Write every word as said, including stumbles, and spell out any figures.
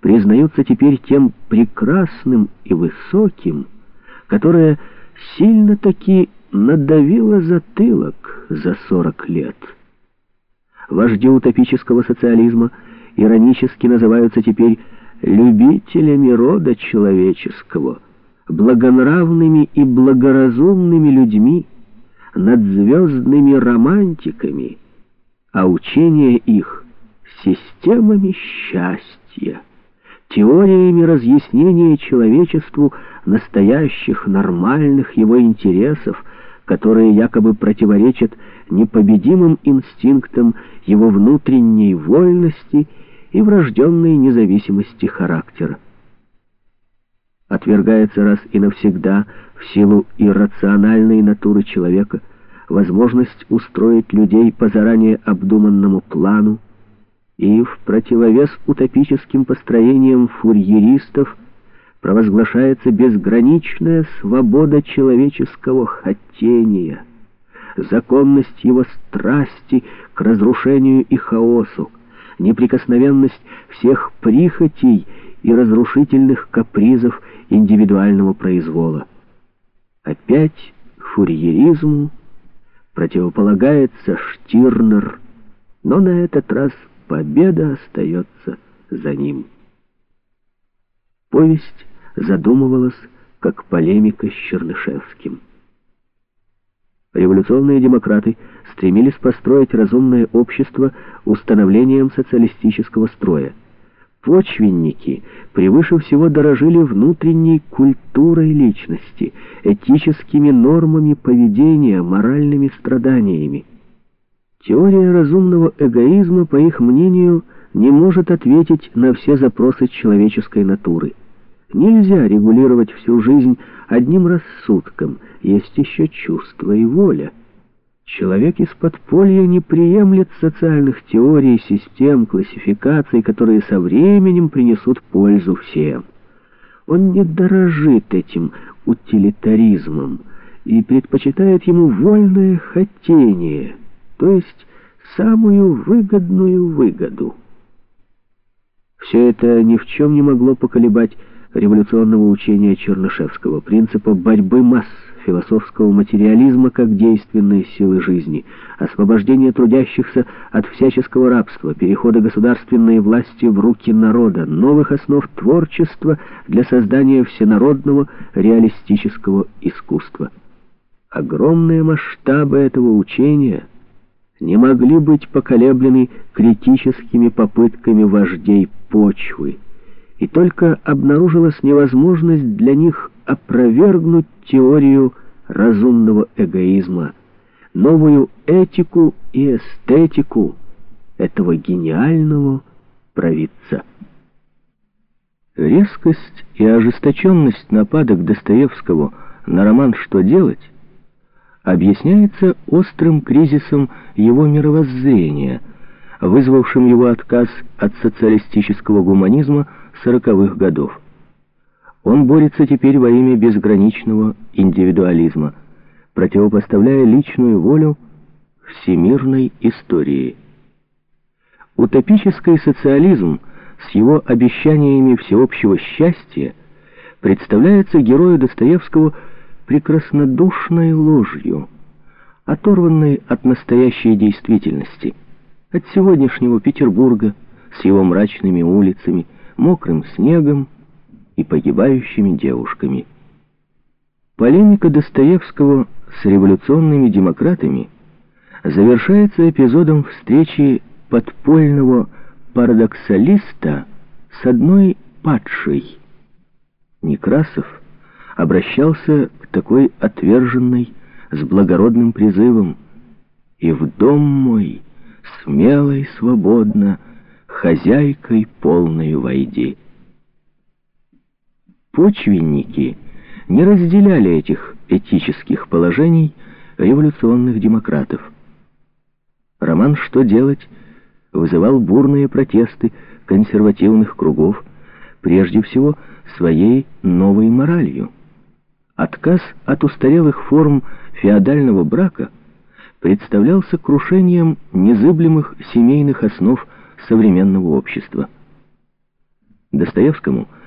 признаются теперь тем прекрасным и высоким, которое сильно-таки надавило затылок за сорок лет. Вожди утопического социализма иронически называются теперь любителями рода человеческого, благонравными и благоразумными людьми, надзвездными романтиками, а учения их — системами счастья, теориями разъяснения человечеству настоящих нормальных его интересов, которые якобы противоречат непобедимым инстинктам его внутренней вольности и врожденной независимости характера. Отвергается раз и навсегда в силу иррациональной натуры человека возможность устроить людей по заранее обдуманному плану, и в противовес утопическим построениям фурьеристов провозглашается безграничная свобода человеческого хотения, законность его страсти к разрушению и хаосу, неприкосновенность всех прихотей и разрушительных капризов индивидуального произвола. Опять фурьеризму противополагается Штирнер, но на этот раз победа остается за ним. Повесть задумывалась как полемика с Чернышевским. Революционные демократы стремились построить разумное общество установлением социалистического строя. Почвенники превыше всего дорожили внутренней культурой личности, этическими нормами поведения, моральными страданиями. Теория разумного эгоизма, по их мнению, не может ответить на все запросы человеческой натуры. Нельзя регулировать всю жизнь одним рассудком, есть еще чувство и воля. Человек из подполья не приемлет социальных теорий, систем, классификаций, которые со временем принесут пользу всем. Он не дорожит этим утилитаризмом и предпочитает ему вольное хотение, то есть самую выгодную выгоду. Все это ни в чем не могло поколебать революционного учения Чернышевского, принципа борьбы масс, философского материализма как действенной силы жизни, освобождения трудящихся от всяческого рабства, перехода государственной власти в руки народа, новых основ творчества для создания всенародного реалистического искусства. Огромные масштабы этого учения не могли быть поколеблены критическими попытками вождей почвы, и только обнаружилась невозможность для них опровергнуть теорию разумного эгоизма, новую этику и эстетику этого гениального провидца. Резкость и ожесточенность нападок Достоевского на роман «Что делать» объясняется острым кризисом его мировоззрения, вызвавшим его отказ от социалистического гуманизма сороковых годов. Он борется теперь во имя безграничного индивидуализма, противопоставляя личную волю всемирной истории. Утопический социализм с его обещаниями всеобщего счастья представляется герою Достоевского прекраснодушной ложью, оторванной от настоящей действительности, от сегодняшнего Петербурга с его мрачными улицами, мокрым снегом и погибающими девушками. Полемика Достоевского с революционными демократами завершается эпизодом встречи подпольного парадоксалиста с одной падшей. Некрасов обращался к такой отверженной с благородным призывом: «И в дом мой смело и свободно хозяйкой полною войди». Почвенники не разделяли этих этических положений революционных демократов. Роман «Что делать» вызывал бурные протесты консервативных кругов, прежде всего своей новой моралью. Отказ от устарелых форм феодального брака представлялся крушением незыблемых семейных основ современного общества. Достоевскому